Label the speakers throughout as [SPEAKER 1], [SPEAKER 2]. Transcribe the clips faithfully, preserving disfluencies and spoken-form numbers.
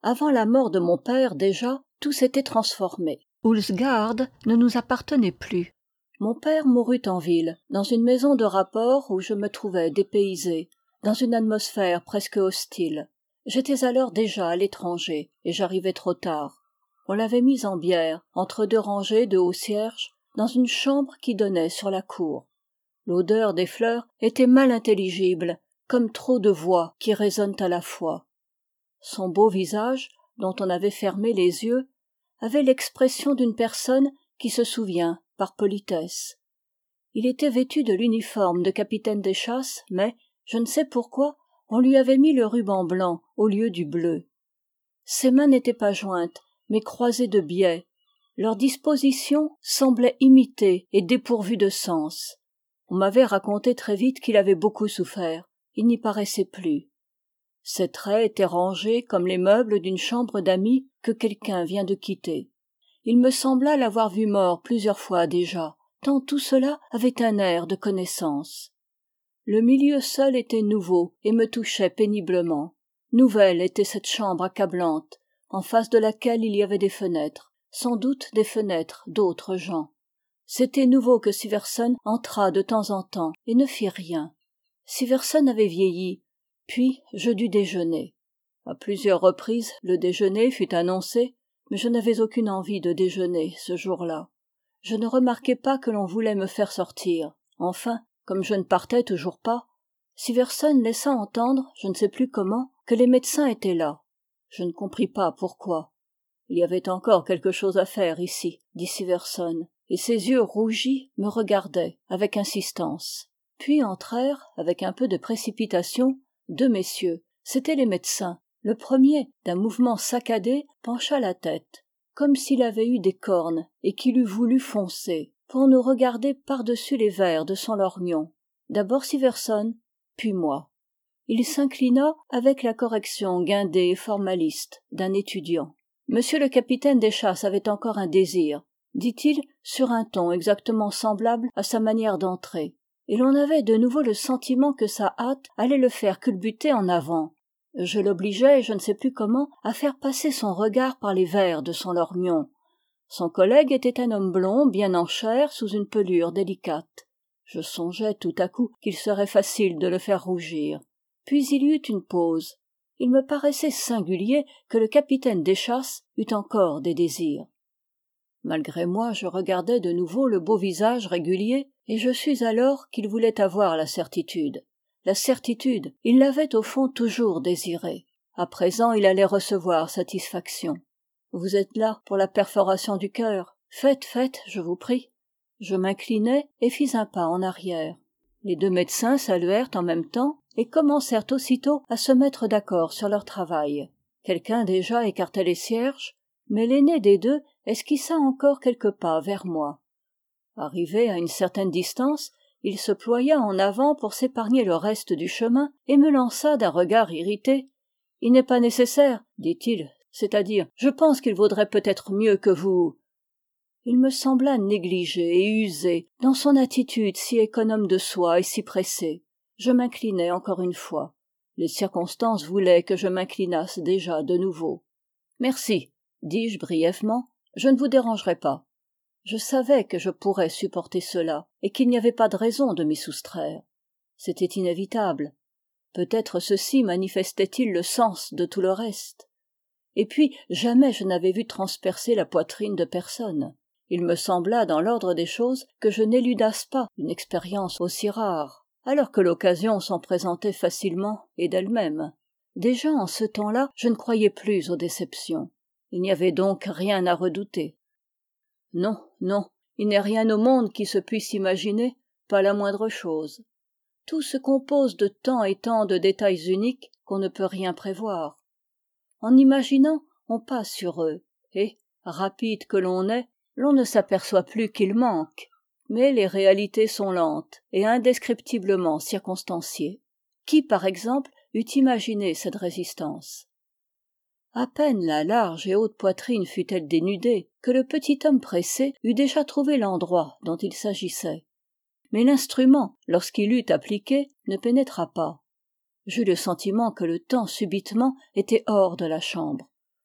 [SPEAKER 1] Avant la mort de mon père, déjà, tout s'était transformé. Ulsgaard ne nous appartenait plus. Mon père mourut en ville, dans une maison de rapport où je me trouvais dépaysé, dans une atmosphère presque hostile. J'étais alors déjà à l'étranger, et j'arrivais trop tard. On l'avait mis en bière, entre deux rangées de hauts cierges, dans une chambre qui donnait sur la cour. L'odeur des fleurs était mal intelligible, comme trop de voix qui résonnent à la fois. Son beau visage, dont on avait fermé les yeux, avait l'expression d'une personne qui se souvient par politesse. Il était vêtu de l'uniforme de capitaine des chasses, mais, je ne sais pourquoi, on lui avait mis le ruban blanc au lieu du bleu. Ses mains n'étaient pas jointes, mais croisées de biais. Leur disposition semblait imitée et dépourvue de sens. On m'avait raconté très vite qu'il avait beaucoup souffert. Il n'y paraissait plus. Ses traits étaient rangés comme les meubles d'une chambre d'amis que quelqu'un vient de quitter. Il me sembla l'avoir vu mort plusieurs fois déjà, tant tout cela avait un air de connaissance. Le milieu seul était nouveau et me touchait péniblement. Nouvelle était cette chambre accablante, en face de laquelle il y avait des fenêtres, sans doute des fenêtres d'autres gens. C'était nouveau que Siversen entrât de temps en temps et ne fit rien. Siversen avait vieilli, puis je dus déjeuner. À plusieurs reprises, le déjeuner fut annoncé, mais je n'avais aucune envie de déjeuner ce jour-là. Je ne remarquai pas que l'on voulait me faire sortir. Enfin, comme je ne partais toujours pas, Siversen laissa entendre, je ne sais plus comment, que les médecins étaient là. Je ne compris pas pourquoi. Il y avait encore quelque chose à faire ici, dit Siversen, et ses yeux rougis me regardaient avec insistance. Puis entrèrent, avec un peu de précipitation, deux messieurs. C'étaient les médecins. Le premier, d'un mouvement saccadé, pencha la tête, comme s'il avait eu des cornes et qu'il eût voulu foncer, pour nous regarder par-dessus les verres de son lorgnon. D'abord Siversen, puis moi. Il s'inclina avec la correction guindée et formaliste d'un étudiant. Monsieur le capitaine des chasses avait encore un désir, dit-il sur un ton exactement semblable à sa manière d'entrer. Et l'on avait de nouveau le sentiment que sa hâte allait le faire culbuter en avant. Je l'obligeai, je ne sais plus comment, à faire passer son regard par les verres de son lorgnon. Son collègue était un homme blond, bien en chair, sous une pelure délicate. Je songeais tout à coup qu'il serait facile de le faire rougir. Puis il y eut une pause. Il me paraissait singulier que le capitaine des chasses eût encore des désirs. Malgré moi, je regardais de nouveau le beau visage régulier, et je sus alors qu'il voulait avoir la certitude. La certitude, il l'avait au fond toujours désirée. À présent, il allait recevoir satisfaction. Vous êtes là pour la perforation du cœur. Faites, faites, je vous prie. Je m'inclinai et fis un pas en arrière. Les deux médecins saluèrent en même temps et commencèrent aussitôt à se mettre d'accord sur leur travail. Quelqu'un déjà écartait les cierges, mais l'aîné des deux esquissa encore quelques pas vers moi. Arrivé à une certaine distance, il se ploya en avant pour s'épargner le reste du chemin et me lança d'un regard irrité. « Il n'est pas nécessaire, dit-il, c'est-à-dire, je pense qu'il vaudrait peut-être mieux que vous... » Il me sembla négligé et usé dans son attitude si économe de soi et si pressée. Je m'inclinai encore une fois. Les circonstances voulaient que je m'inclinasse déjà de nouveau. « Merci, » dis-je brièvement, « je ne vous dérangerai pas. » Je savais que je pourrais supporter cela et qu'il n'y avait pas de raison de m'y soustraire. C'était inévitable. Peut-être ceci manifestait-il le sens de tout le reste. Et puis, jamais je n'avais vu transpercer la poitrine de personne. Il me sembla dans l'ordre des choses que je n'éludasse pas une expérience aussi rare, alors que l'occasion s'en présentait facilement et d'elle-même. Déjà en ce temps-là, je ne croyais plus aux déceptions. Il n'y avait donc rien à redouter. Non, non, il n'est rien au monde qui se puisse imaginer, pas la moindre chose. Tout se compose de tant et tant de détails uniques qu'on ne peut rien prévoir. En imaginant, on passe sur eux, et, rapide que l'on est, l'on ne s'aperçoit plus qu'il manque. Mais les réalités sont lentes et indescriptiblement circonstanciées. Qui, par exemple, eût imaginé cette résistance ? À peine la large et haute poitrine fut-elle dénudée que le petit homme pressé eut déjà trouvé l'endroit dont il s'agissait. Mais l'instrument, lorsqu'il eut appliqué, ne pénétra pas. J'eus le sentiment que le temps subitement était hors de la chambre.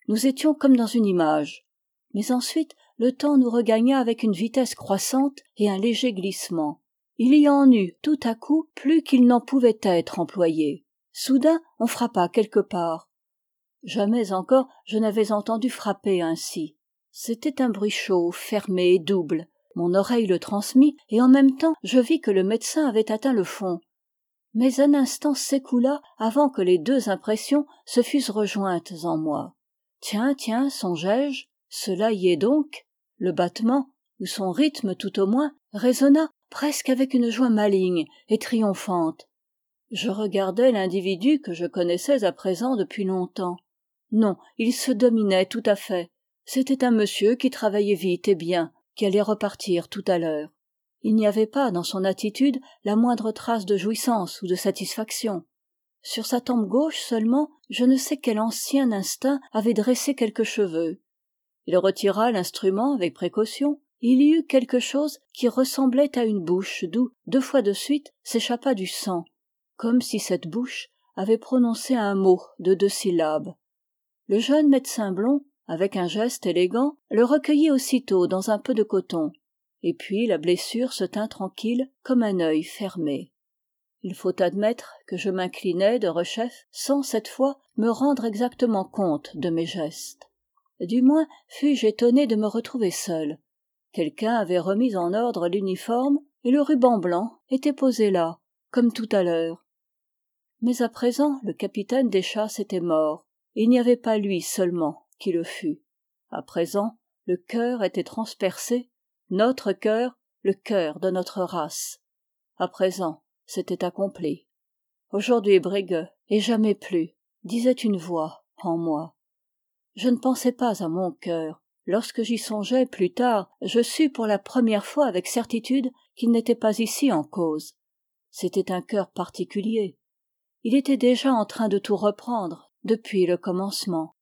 [SPEAKER 1] nous étions comme dans une image. Mais ensuite le temps nous regagna avec une vitesse croissante et un léger glissement. Il y en eut tout à coup plus qu'il n'en pouvait être employé. Soudain on frappa quelque part. Jamais encore je n'avais entendu frapper ainsi. C'était un bruit chaud, fermé, double. Mon oreille le transmit, et en même temps je vis que le médecin avait atteint le fond. Mais un instant s'écoula avant que les deux impressions se fussent rejointes en moi. Tiens, tiens, songeai-je, cela y est donc. Le battement, ou son rythme tout au moins, résonna presque avec une joie maligne et triomphante. Je regardai l'individu que je connaissais à présent depuis longtemps. Non, il se dominait tout à fait. C'était un monsieur qui travaillait vite et bien, qui allait repartir tout à l'heure. Il n'y avait pas dans son attitude la moindre trace de jouissance ou de satisfaction. Sur sa tempe gauche seulement, je ne sais quel ancien instinct avait dressé quelques cheveux. Il retira l'instrument avec précaution. Il y eut quelque chose qui ressemblait à une bouche d'où, deux fois de suite, s'échappa du sang, comme si cette bouche avait prononcé un mot de deux syllabes. Le jeune médecin blond, avec un geste élégant, le recueillit aussitôt dans un peu de coton. Et puis la blessure se tint tranquille comme un œil fermé. Il faut admettre que je m'inclinai de rechef sans cette fois me rendre exactement compte de mes gestes. Du moins fus-je étonné de me retrouver seul. Quelqu'un avait remis en ordre l'uniforme et le ruban blanc était posé là, comme tout à l'heure. Mais à présent le capitaine des chasses était mort, et il n'y avait pas lui seulement qui le fût. À présent le cœur était transpercé, notre cœur, le cœur de notre race. À présent c'était accompli. Aujourd'hui Brigue, et jamais plus, disait une voix en moi. Je ne pensais pas à mon cœur. Lorsque j'y songeai plus tard, je sus pour la première fois avec certitude qu'il n'était pas ici en cause. C'était un cœur particulier. Il était déjà en train de tout reprendre depuis le commencement.